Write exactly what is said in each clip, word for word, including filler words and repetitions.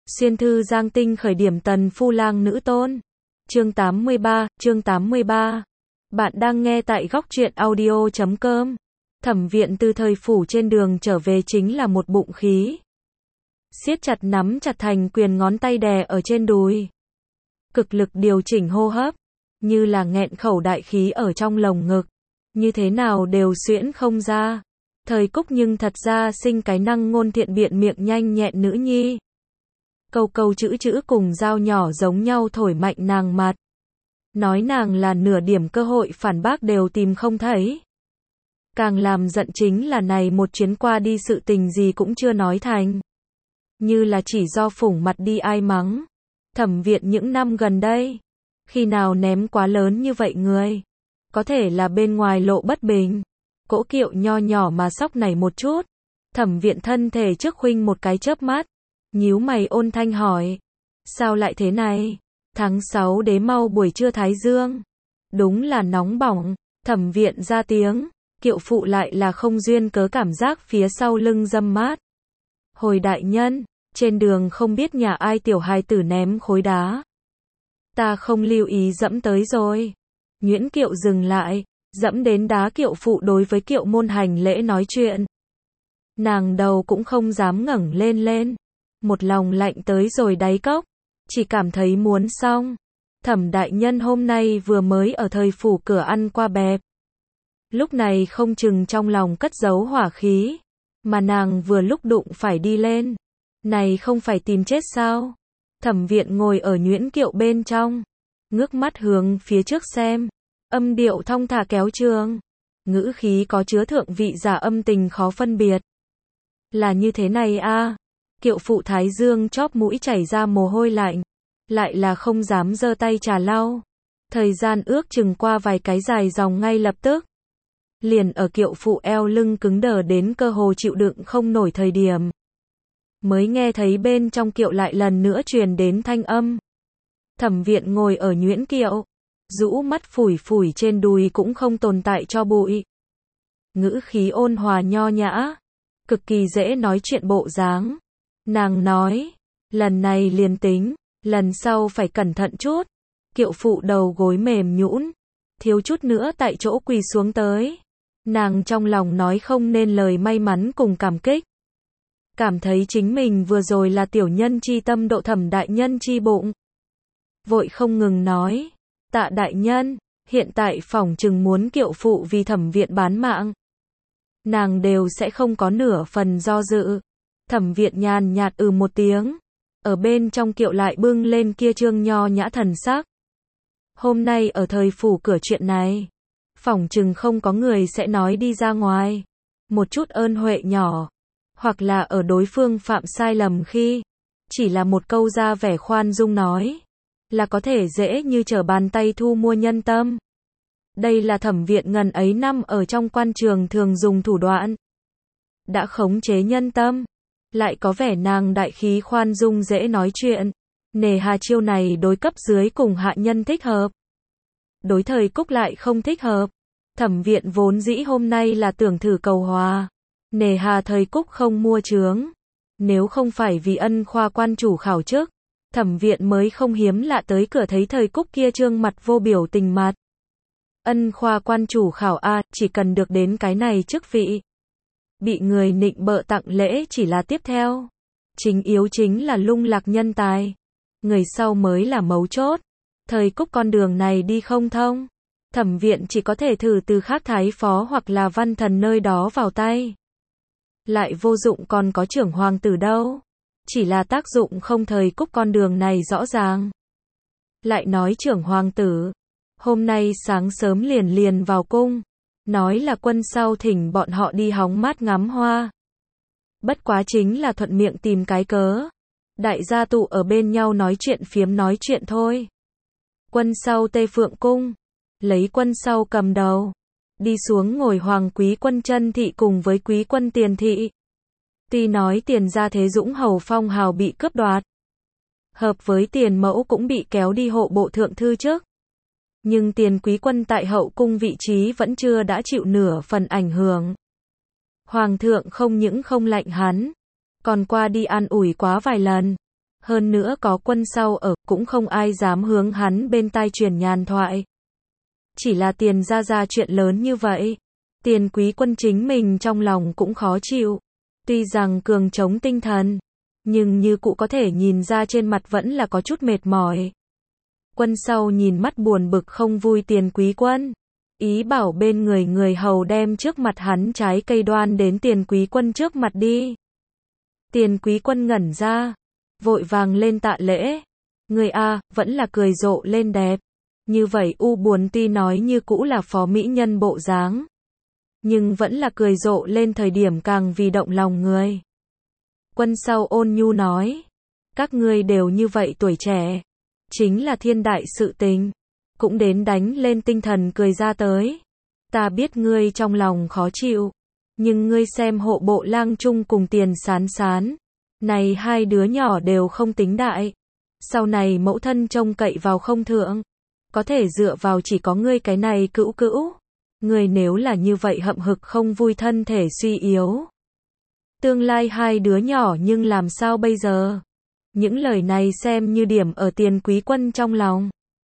Xuyên thư Giang Tinh khởi điểm tần phu lang nữ tôn. Chương tám mươi ba, chương tám mươi ba. Bạn đang nghe tại góc truyện audio chấm com. Thẩm Viện từ thời phủ trên đường trở về chính là một bụng khí. Siết chặt nắm chặt thành quyền, ngón tay đè ở trên đùi. Cực lực điều chỉnh hô hấp, như là nghẹn khẩu đại khí ở trong lồng ngực. Như thế nào đều xuyễn không ra. Thời Cúc nhưng thật ra sinh cái năng ngôn thiện biện, miệng nhanh nhẹn nữ nhi. Câu câu chữ chữ cùng dao nhỏ giống nhau thổi mạnh nàng mặt. Nói nàng là nửa điểm cơ hội phản bác đều tìm không thấy. Càng làm giận chính là này một chuyến qua đi sự tình gì cũng chưa nói thành. Như là chỉ do phủng mặt đi ai mắng. Thẩm Viện những năm gần đây, khi nào ném quá lớn như vậy người. Có thể là bên ngoài lộ bất bình. Cỗ kiệu nho nhỏ mà sóc này một chút. Thẩm Viện thân thể trước khuynh một cái chớp mắt. Nhíu mày ôn thanh hỏi. Sao lại thế này? Tháng sáu đế mau buổi trưa thái dương. Đúng là nóng bỏng. Thẩm Viện ra tiếng. Kiệu phụ lại là không duyên cớ cảm giác phía sau lưng dâm mát. Hồi đại nhân, trên đường không biết nhà ai tiểu hài tử ném khối đá. Ta không lưu ý dẫm tới rồi. Nhuyễn kiệu dừng lại, dẫm đến đá kiệu phụ đối với kiệu môn hành lễ nói chuyện. Nàng đầu cũng không dám ngẩng lên lên. Một lòng lạnh tới rồi đáy cốc, chỉ cảm thấy muốn xong. Thẩm đại nhân hôm nay vừa mới ở thời phủ cửa ăn qua bẹp. Lúc này không chừng trong lòng cất giấu hỏa khí, mà nàng vừa lúc đụng phải đi lên. Này không phải tìm chết sao? Thẩm Viện ngồi ở nhuyễn kiệu bên trong, ngước mắt hướng phía trước xem, âm điệu thong thả kéo trường, ngữ khí có chứa thượng vị giả âm tình khó phân biệt. Là như thế này a. À. Kiệu phụ thái dương chóp mũi chảy ra mồ hôi lạnh, lại là không dám giơ tay trà lau. Thời gian ước chừng qua vài cái dài dòng ngay lập tức. Liền ở kiệu phụ eo lưng cứng đờ đến cơ hồ chịu đựng không nổi thời điểm, mới nghe thấy bên trong kiệu lại lần nữa truyền đến thanh âm. Thẩm Viện ngồi ở nhuyễn kiệu, rũ mắt phủi phủi trên đùi cũng không tồn tại cho bụi. Ngữ khí ôn hòa nho nhã, cực kỳ dễ nói chuyện bộ dáng. Nàng nói, lần này liền tính, lần sau phải cẩn thận chút. Kiệu phụ đầu gối mềm nhũn, thiếu chút nữa tại chỗ quỳ xuống tới. Nàng trong lòng nói không nên lời may mắn cùng cảm kích. Cảm thấy chính mình vừa rồi là tiểu nhân chi tâm độ Thẩm đại nhân chi bụng. Vội không ngừng nói, tạ đại nhân, hiện tại phỏng chừng muốn kiệu phụ vì Thẩm Viện bán mạng. Nàng đều sẽ không có nửa phần do dự. Thẩm Viện nhàn nhạt ừ một tiếng, ở bên trong kiệu lại bưng lên kia trương nho nhã thần sắc. Hôm nay ở thời phủ cửa chuyện này, phỏng chừng không có người sẽ nói đi ra ngoài. Một chút ơn huệ nhỏ, hoặc là ở đối phương phạm sai lầm khi, chỉ là một câu ra vẻ khoan dung nói, là có thể dễ như trở bàn tay thu mua nhân tâm. Đây là Thẩm Viện ngần ấy năm ở trong quan trường thường dùng thủ đoạn. Đã khống chế nhân tâm, lại có vẻ nàng đại khí khoan dung dễ nói chuyện. Nề hà chiêu này đối cấp dưới cùng hạ nhân thích hợp. Đối thời Cúc lại không thích hợp. Thẩm Viện vốn dĩ hôm nay là tưởng thử cầu hòa. Nề hà thời Cúc không mua chướng. Nếu không phải vì ân khoa quan chủ khảo chức, Thẩm Viện mới không hiếm lạ tới cửa thấy thời Cúc kia trương mặt vô biểu tình mặt. Ân khoa quan chủ khảo a, chỉ cần được đến cái này chức vị. Bị người nịnh bợ tặng lễ chỉ là tiếp theo. Chính yếu chính là lung lạc nhân tài. Người sau mới là mấu chốt. Thời Cúc con đường này đi không thông. Thẩm Viện chỉ có thể thử từ khác thái phó hoặc là văn thần nơi đó vào tay. Lại vô dụng còn có trưởng hoàng tử đâu. Chỉ là tác dụng không thời Cúc con đường này rõ ràng. Lại nói trưởng hoàng tử, hôm nay sáng sớm liền liền vào cung. Nói là quân sau thỉnh bọn họ đi hóng mát ngắm hoa. Bất quá chính là thuận miệng tìm cái cớ. Đại gia tụ ở bên nhau nói chuyện phiếm nói chuyện thôi. Quân sau Tây Phượng cung, lấy quân sau cầm đầu, đi xuống ngồi hoàng quý quân Chân thị cùng với quý quân Tiền thị. Tuy nói Tiền gia thế dũng hầu phong hào bị cướp đoạt, hợp với Tiền mẫu cũng bị kéo đi hộ bộ thượng thư trước. Nhưng Tiền quý quân tại hậu cung vị trí vẫn chưa đã chịu nửa phần ảnh hưởng. Hoàng thượng không những không lạnh hắn, còn qua đi an ủi quá vài lần. Hơn nữa có quân sau ở, cũng không ai dám hướng hắn bên tai truyền nhàn thoại. Chỉ là Tiền ra ra chuyện lớn như vậy. Tiền Quý Quân chính mình trong lòng cũng khó chịu. Tuy rằng cường chống tinh thần, nhưng như cụ có thể nhìn ra trên mặt vẫn là có chút mệt mỏi. Quân sau nhìn mắt buồn bực không vui Tiền Quý Quân, ý bảo bên người người hầu đem trước mặt hắn trái cây đoan đến Tiền Quý Quân trước mặt đi. Tiền Quý Quân ngẩn ra, vội vàng lên tạ lễ. Người a, vẫn là cười rộ lên đẹp. Như vậy u buồn tuy nói như cũ là phó mỹ nhân bộ dáng, nhưng vẫn là cười rộ lên thời điểm càng vì động lòng người. Quân sau ôn nhu nói, các ngươi đều như vậy tuổi trẻ, chính là thiên đại sự tình, cũng đến đánh lên tinh thần cười ra tới. Ta biết ngươi trong lòng khó chịu, nhưng ngươi xem Hộ Bộ Lang Trung cùng Tiền Sán Sán, này hai đứa nhỏ đều không tính đại, sau này mẫu thân trông cậy vào không thượng, có thể dựa vào chỉ có ngươi cái này cữu cữu. Ngươi nếu là như vậy hậm hực không vui, thân thể suy yếu, tương lai hai đứa nhỏ nhưng làm sao bây giờ? Những lời này xem như điểm ở Tiền Quý Quân trong lòng.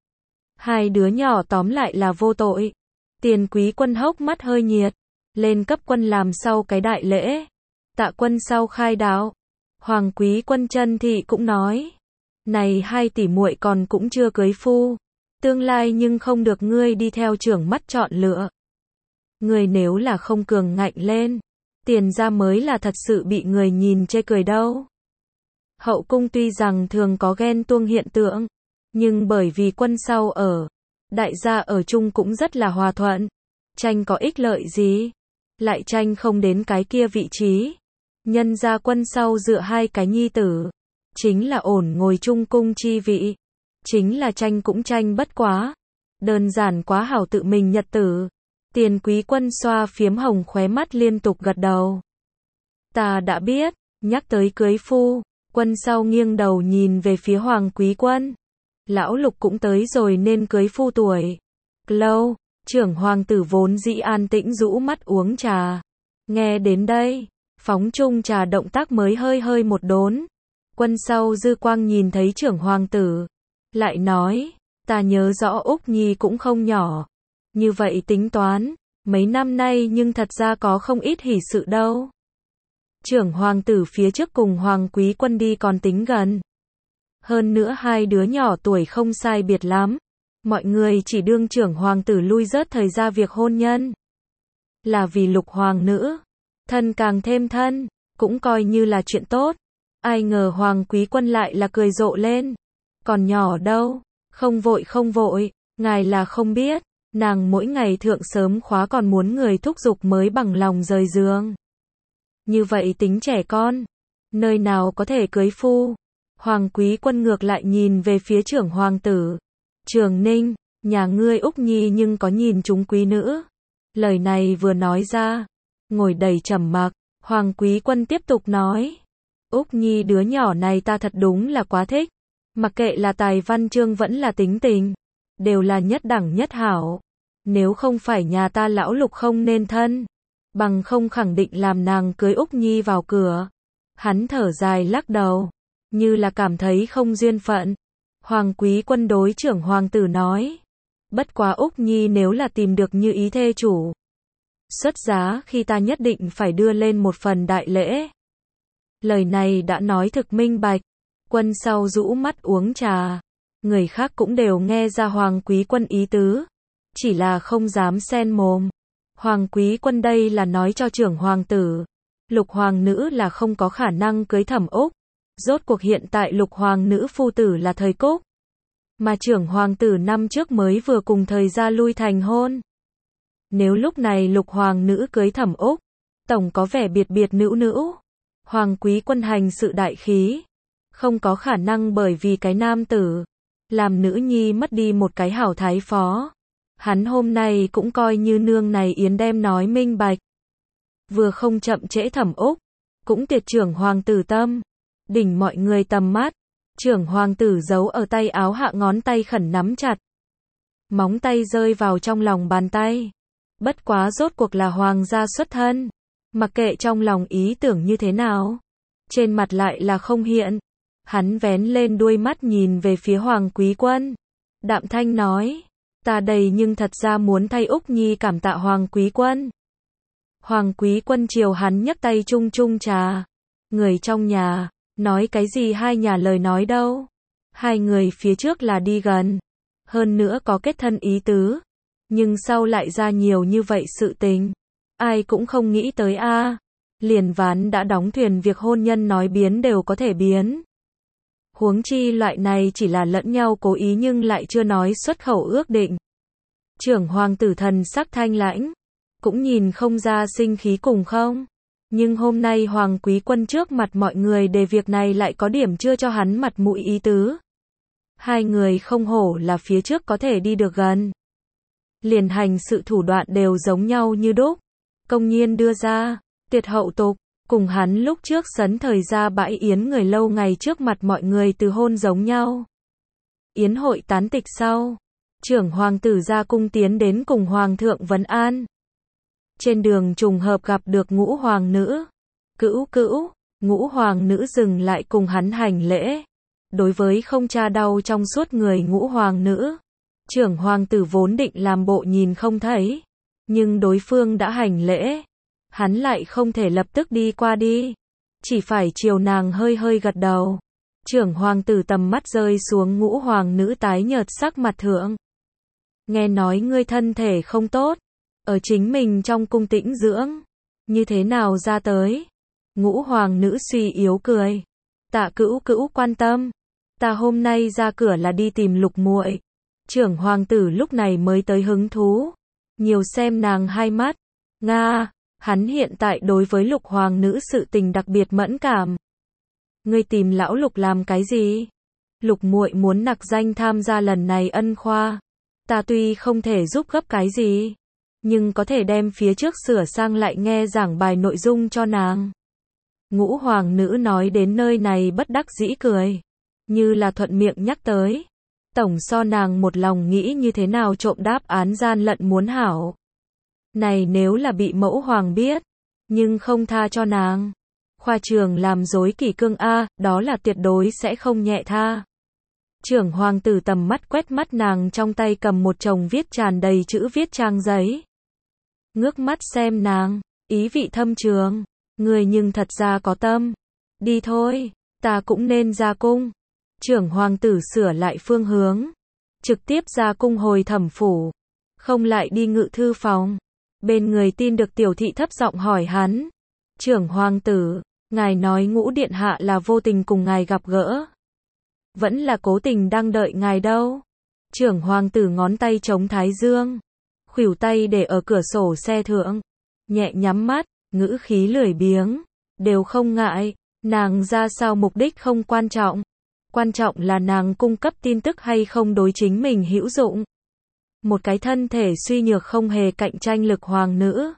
Hai đứa nhỏ tóm lại là vô tội. Tiền Quý Quân hốc mắt hơi nhiệt, lên cấp quân làm sau cái đại lễ. Tạ quân sau khai đạo. Hoàng Quý Quân chân thị cũng nói, này hai tỷ muội còn cũng chưa cưới phu, tương lai nhưng không được ngươi đi theo trưởng mắt chọn lựa. Người nếu là không cường ngạnh lên, Tiền ra mới là thật sự bị người nhìn chê cười đâu. Hậu cung tuy rằng thường có ghen tuông hiện tượng, nhưng bởi vì quân sau ở, đại gia ở chung cũng rất là hòa thuận. Tranh có ích lợi gì? Lại tranh không đến cái kia vị trí. Nhân ra quân sau dựa hai cái nhi tử, chính là ổn ngồi chung cung chi vị. Chính là tranh cũng tranh bất quá. Đơn giản quá hảo tự mình nhật tử. Tiền Quý Quân xoa phiếm hồng khóe mắt liên tục gật đầu. Ta đã biết, nhắc tới cưới phu, quân sau nghiêng đầu nhìn về phía Hoàng Quý Quân. Lão Lục cũng tới rồi nên cưới phu tuổi. Lâu, trưởng hoàng tử vốn dĩ an tĩnh rũ mắt uống trà. Nghe đến đây, phóng chung trà động tác mới hơi hơi một đốn. Quân sau dư quang nhìn thấy trưởng hoàng tử, lại nói, ta nhớ rõ Úc Nhi cũng không nhỏ. Như vậy tính toán, mấy năm nay nhưng thật ra có không ít hỷ sự đâu. Trưởng hoàng tử phía trước cùng Hoàng Quý Quân đi còn tính gần. Hơn nữa hai đứa nhỏ tuổi không sai biệt lắm. Mọi người chỉ đương trưởng hoàng tử lui rớt thời ra việc hôn nhân. Là vì Lục hoàng nữ, thân càng thêm thân, cũng coi như là chuyện tốt. Ai ngờ Hoàng Quý Quân lại là cười rộ lên. Còn nhỏ đâu, không vội không vội, ngài là không biết. Nàng mỗi ngày thượng sớm khóa còn muốn người thúc giục mới bằng lòng rời giường. Như vậy tính trẻ con, nơi nào có thể cưới phu. Hoàng Quý Quân ngược lại nhìn về phía trưởng hoàng tử. Trường Ninh, nhà ngươi Úc Nhi nhưng có nhìn chúng quý nữ. Lời này vừa nói ra, ngồi đầy trầm mặc. Hoàng Quý Quân tiếp tục nói, Úc Nhi đứa nhỏ này ta thật đúng là quá thích. Mặc kệ là tài văn chương vẫn là tính tình, đều là nhất đẳng nhất hảo. Nếu không phải nhà ta lão Lục không nên thân, bằng không khẳng định làm nàng cưới Úc Nhi vào cửa. Hắn thở dài lắc đầu, như là cảm thấy không duyên phận. Hoàng Quý Quân đối trưởng hoàng tử nói, bất quá Úc Nhi nếu là tìm được như ý thê chủ, xuất giá khi ta nhất định phải đưa lên một phần đại lễ. Lời này đã nói thực minh bạch. Quân sau rũ mắt uống trà, người khác cũng đều nghe ra Hoàng Quý Quân ý tứ, chỉ là không dám xen mồm. Hoàng Quý Quân đây là nói cho trưởng hoàng tử, Lục hoàng nữ là không có khả năng cưới Thẩm Úc. Rốt cuộc hiện tại Lục hoàng nữ phu tử là thời Cúc, mà trưởng hoàng tử năm trước mới vừa cùng thời gia lui thành hôn. Nếu lúc này Lục hoàng nữ cưới Thẩm Úc, tổng có vẻ biệt biệt nữ nữ. Hoàng Quý Quân hành sự đại khí, không có khả năng bởi vì cái nam tử, làm nữ nhi mất đi một cái hảo thái phó. Hắn hôm nay cũng coi như nương này yến đem nói minh bạch. Vừa không chậm trễ Thẩm Úc, cũng tiệt trưởng hoàng tử tâm. Đỉnh mọi người tầm mắt, trưởng hoàng tử giấu ở tay áo hạ ngón tay khẩn nắm chặt. Móng tay rơi vào trong lòng bàn tay. Bất quá rốt cuộc là hoàng gia xuất thân. Mặc kệ trong lòng ý tưởng như thế nào, trên mặt lại là không hiện. Hắn vén lên đuôi mắt nhìn về phía Hoàng Quý Quân. Đạm thanh nói, ta đây nhưng thật ra muốn thay Úc Nhi cảm tạ Hoàng Quý Quân. Hoàng Quý Quân chiều hắn nhấc tay chung chung trà. Người trong nhà, nói cái gì hai nhà lời nói đâu. Hai người phía trước là đi gần. Hơn nữa có kết thân ý tứ. Nhưng sau lại ra nhiều như vậy sự tình. Ai cũng không nghĩ tới a. Liền ván đã đóng thuyền việc hôn nhân nói biến đều có thể biến. Huống chi loại này chỉ là lẫn nhau cố ý nhưng lại chưa nói xuất khẩu ước định. Trưởng hoàng tử thần sắc thanh lãnh. Cũng nhìn không ra sinh khí cùng không. Nhưng hôm nay Hoàng Quý Quân trước mặt mọi người đề việc này lại có điểm chưa cho hắn mặt mũi ý tứ. Hai người không hổ là phía trước có thể đi được gần. Liền hành sự thủ đoạn đều giống nhau như đúc. Công nhiên đưa ra, tuyệt hậu tục, cùng hắn lúc trước sấn thời ra bãi yến người lâu ngày trước mặt mọi người từ hôn giống nhau. Yến hội tán tịch sau, trưởng hoàng tử ra cung tiến đến cùng hoàng thượng vấn an. Trên đường trùng hợp gặp được ngũ hoàng nữ. Cữu cữu, ngũ hoàng nữ dừng lại cùng hắn hành lễ. Đối với không cha đau trong suốt người ngũ hoàng nữ, trưởng hoàng tử vốn định làm bộ nhìn không thấy. Nhưng đối phương đã hành lễ. Hắn lại không thể lập tức đi qua đi. Chỉ phải chiều nàng hơi hơi gật đầu. Trưởng hoàng tử tầm mắt rơi xuống ngũ hoàng nữ tái nhợt sắc mặt thượng. Nghe nói ngươi thân thể không tốt. Ở chính mình trong cung tĩnh dưỡng. Như thế nào ra tới? Ngũ hoàng nữ suy yếu cười. Tạ cữu cữu quan tâm. Ta hôm nay ra cửa là đi tìm lục muội. Trưởng hoàng tử lúc này mới tới hứng thú. Nhiều xem nàng hai mắt. Nga, hắn hiện tại đối với lục hoàng nữ sự tình đặc biệt mẫn cảm. Ngươi tìm lão lục làm cái gì? Lục muội muốn nặc danh tham gia lần này ân khoa. Ta tuy không thể giúp gấp cái gì. Nhưng có thể đem phía trước sửa sang lại nghe giảng bài nội dung cho nàng. Ngũ hoàng nữ nói đến nơi này bất đắc dĩ cười. Như là thuận miệng nhắc tới. Tổng so nàng một lòng nghĩ như thế nào trộm đáp án gian lận muốn hảo. Này nếu là bị mẫu hoàng biết. Nhưng không tha cho nàng. Khoa trường làm dối kỷ cương A, đó là tuyệt đối sẽ không nhẹ tha. Trưởng hoàng tử tầm mắt quét mắt nàng trong tay cầm một chồng viết tràn đầy chữ viết trang giấy. Ngước mắt xem nàng, ý vị thâm trường. Người nhưng thật ra có tâm. Đi thôi, ta cũng nên ra cung. Trưởng hoàng tử sửa lại phương hướng. Trực tiếp ra cung hồi thẩm phủ. Không lại đi ngự thư phòng. Bên người tin được tiểu thị thấp giọng hỏi hắn. Trưởng hoàng tử, ngài nói ngũ điện hạ là vô tình cùng ngài gặp gỡ. Vẫn là cố tình đang đợi ngài đâu. Trưởng hoàng tử ngón tay chống thái dương. Khuỷu tay để ở cửa sổ xe thượng. Nhẹ nhắm mắt, ngữ khí lười biếng. Đều không ngại, nàng ra sao mục đích không quan trọng. Quan trọng là nàng cung cấp tin tức hay không đối chính mình hữu dụng. Một cái thân thể suy nhược không hề cạnh tranh lực hoàng nữ.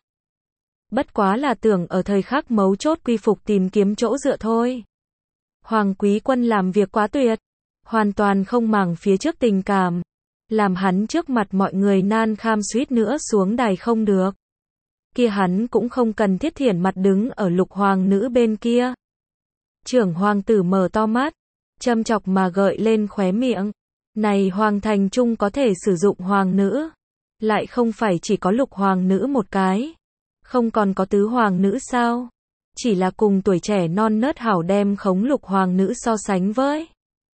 Bất quá là tưởng ở thời khắc mấu chốt quy phục tìm kiếm chỗ dựa thôi. Hoàng Quý Quân làm việc quá tuyệt. Hoàn toàn không màng phía trước tình cảm. Làm hắn trước mặt mọi người nan kham suýt nữa xuống đài không được. Kia hắn cũng không cần thiết thiển mặt đứng ở lục hoàng nữ bên kia. Trưởng hoàng tử mở to mắt. Châm chọc mà gợi lên khóe miệng. Này hoàng thành trung có thể sử dụng hoàng nữ. Lại không phải chỉ có lục hoàng nữ một cái. Không còn có tứ hoàng nữ sao? Chỉ là cùng tuổi trẻ non nớt hảo đem khống lục hoàng nữ so sánh với.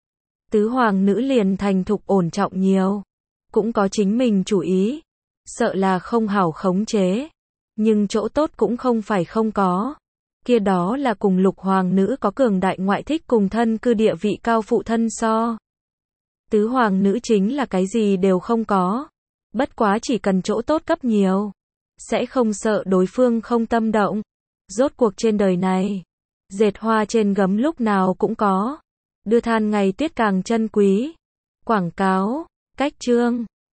Tứ hoàng nữ liền thành thục ổn trọng nhiều. Cũng có chính mình chủ ý. Sợ là không hảo khống chế. Nhưng chỗ tốt cũng không phải không có. Kia đó là cùng lục hoàng nữ có cường đại ngoại thích cùng thân cư địa vị cao phụ thân so. Tứ hoàng nữ chính là cái gì đều không có. Bất quá chỉ cần chỗ tốt cấp nhiều. Sẽ không sợ đối phương không tâm động. Rốt cuộc trên đời này. Dệt hoa trên gấm lúc nào cũng có. Đưa than ngày tuyết càng chân quý. Quảng cáo, cách chương.